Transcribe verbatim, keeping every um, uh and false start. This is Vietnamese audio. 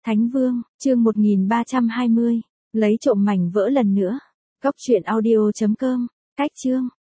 Thánh Vương, chương một nghìn ba trăm hai mươi, lấy trộm mảnh vỡ lần nữa. Cốc truyện audio chấm com, cách chương,